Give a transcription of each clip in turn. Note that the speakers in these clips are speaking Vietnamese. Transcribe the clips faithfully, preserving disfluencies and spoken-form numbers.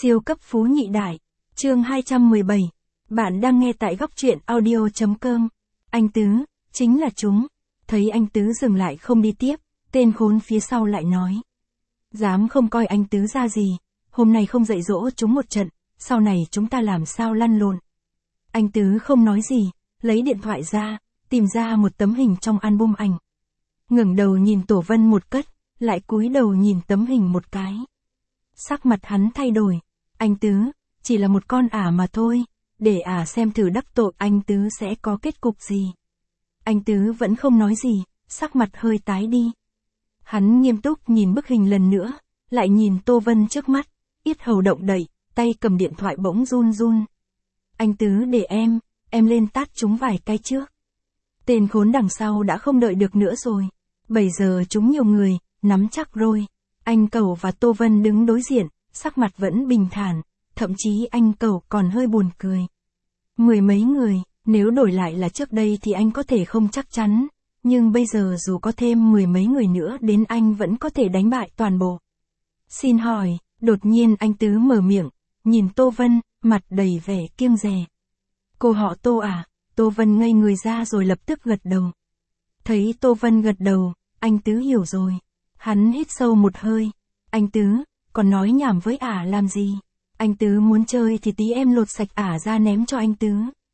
Siêu cấp phú nhị đại. Chương hai trăm mười bảy. Bạn đang nghe tại góc truyện audio chấm com. Anh Tứ, chính là chúng. Thấy anh Tứ dừng lại không đi tiếp, tên khốn phía sau lại nói. Dám không coi anh Tứ ra gì, hôm nay không dạy dỗ chúng một trận, sau này chúng ta làm sao lăn lộn. Anh Tứ không nói gì, lấy điện thoại ra, tìm ra một tấm hình trong album ảnh. Ngẩng đầu nhìn Tổ Vân một cất, lại cúi đầu nhìn tấm hình một cái. Sắc mặt hắn thay đổi. Anh Tứ, chỉ là một con ả mà thôi, để ả xem thử đắc tội anh Tứ sẽ có kết cục gì. Anh Tứ vẫn không nói gì, sắc mặt hơi tái đi. Hắn nghiêm túc nhìn bức hình lần nữa, lại nhìn Tô Vân trước mắt, yết hầu động đậy, tay cầm điện thoại bỗng run run. Anh Tứ để em, em lên tát chúng vài cái trước. Tên khốn đằng sau đã không đợi được nữa rồi. Bây giờ chúng nhiều người, nắm chắc rồi. Anh Cẩu và Tô Vân đứng đối diện, sắc mặt vẫn bình thản, thậm chí anh Cẩu còn hơi buồn cười. Mười mấy người, nếu đổi lại là trước đây thì anh có thể không chắc chắn, nhưng bây giờ dù có thêm mười mấy người nữa đến anh vẫn có thể đánh bại toàn bộ. Xin hỏi, đột nhiên anh Tứ mở miệng, nhìn Tô Vân, mặt đầy vẻ kiêng dè. Cô họ Tô à? Tô Vân ngây người ra rồi lập tức gật đầu. Thấy Tô Vân gật đầu, anh Tứ hiểu rồi. Hắn hít sâu một hơi. Anh Tứ, còn nói nhảm với ả làm gì? Anh Tứ muốn chơi thì tí em lột sạch ả ra ném cho anh Tứ.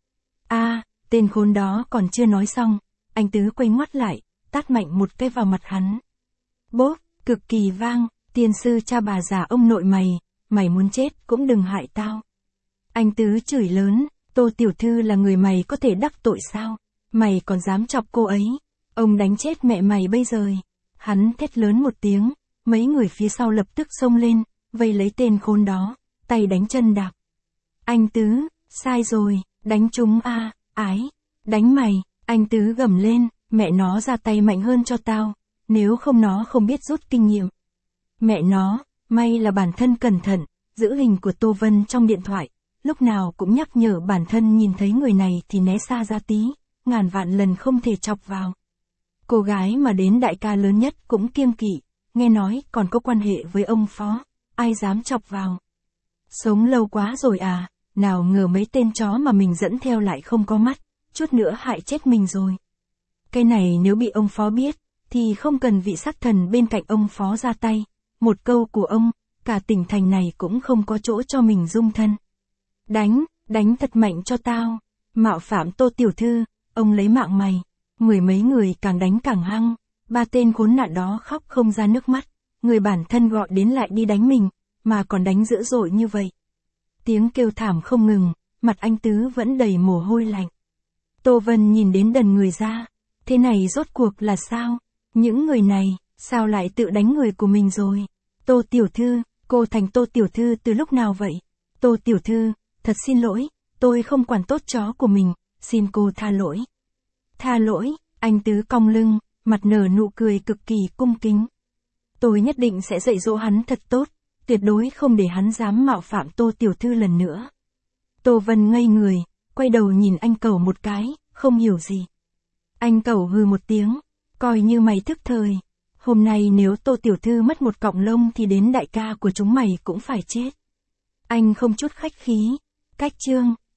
A, à, tên khốn đó còn chưa nói xong. Anh Tứ quay ngoắt lại, tát mạnh một cái vào mặt hắn. Bốp, cực kỳ vang, tiên sư cha bà già ông nội mày, mày muốn chết cũng đừng hại tao. Anh Tứ chửi lớn, Tô tiểu thư là người mày có thể đắc tội sao? Mày còn dám chọc cô ấy? Ông đánh chết mẹ mày bây giờ. Hắn thét lớn một tiếng, mấy người phía sau lập tức xông lên, vây lấy tên khốn đó, tay đánh chân đạp. Anh Tứ, sai rồi, đánh chúng a, à, ái, đánh mày, anh Tứ gầm lên, mẹ nó ra tay mạnh hơn cho tao, nếu không nó không biết rút kinh nghiệm. Mẹ nó, may là bản thân cẩn thận, giữ hình của Tô Vân trong điện thoại, lúc nào cũng nhắc nhở bản thân nhìn thấy người này thì né xa ra tí, ngàn vạn lần không thể chọc vào. Cô gái mà đến đại ca lớn nhất cũng kiêng kỵ, nghe nói còn có quan hệ với ông phó, ai dám chọc vào. Sống lâu quá rồi à, nào ngờ mấy tên chó mà mình dẫn theo lại không có mắt, chút nữa hại chết mình rồi. Cái này nếu bị ông phó biết, thì không cần vị sát thần bên cạnh ông phó ra tay, một câu của ông, cả tỉnh thành này cũng không có chỗ cho mình dung thân. Đánh, đánh thật mạnh cho tao, mạo phạm Tô tiểu thư, ông lấy mạng mày. Mười mấy người càng đánh càng hăng, ba tên khốn nạn đó khóc không ra nước mắt, người bản thân gọi đến lại đi đánh mình, mà còn đánh dữ dội như vậy. Tiếng kêu thảm không ngừng, mặt anh Tứ vẫn đầy mồ hôi lạnh. Tô Vân nhìn đến đần người ra, thế này rốt cuộc là sao? Những người này, sao lại tự đánh người của mình rồi? Tô tiểu thư, cô thành Tô tiểu thư từ lúc nào vậy? Tô tiểu thư, thật xin lỗi, tôi không quản tốt chó của mình, xin cô tha lỗi. Tha lỗi, anh Tứ cong lưng, mặt nở nụ cười cực kỳ cung kính. Tôi nhất định sẽ dạy dỗ hắn thật tốt, tuyệt đối không để hắn dám mạo phạm Tô tiểu thư lần nữa. Tô Vân ngây người, quay đầu nhìn anh Cẩu một cái, không hiểu gì. Anh Cẩu hừ một tiếng, coi như mày thức thời. Hôm nay nếu Tô tiểu thư mất một cọng lông thì đến đại ca của chúng mày cũng phải chết. Anh không chút khách khí. Cách chương.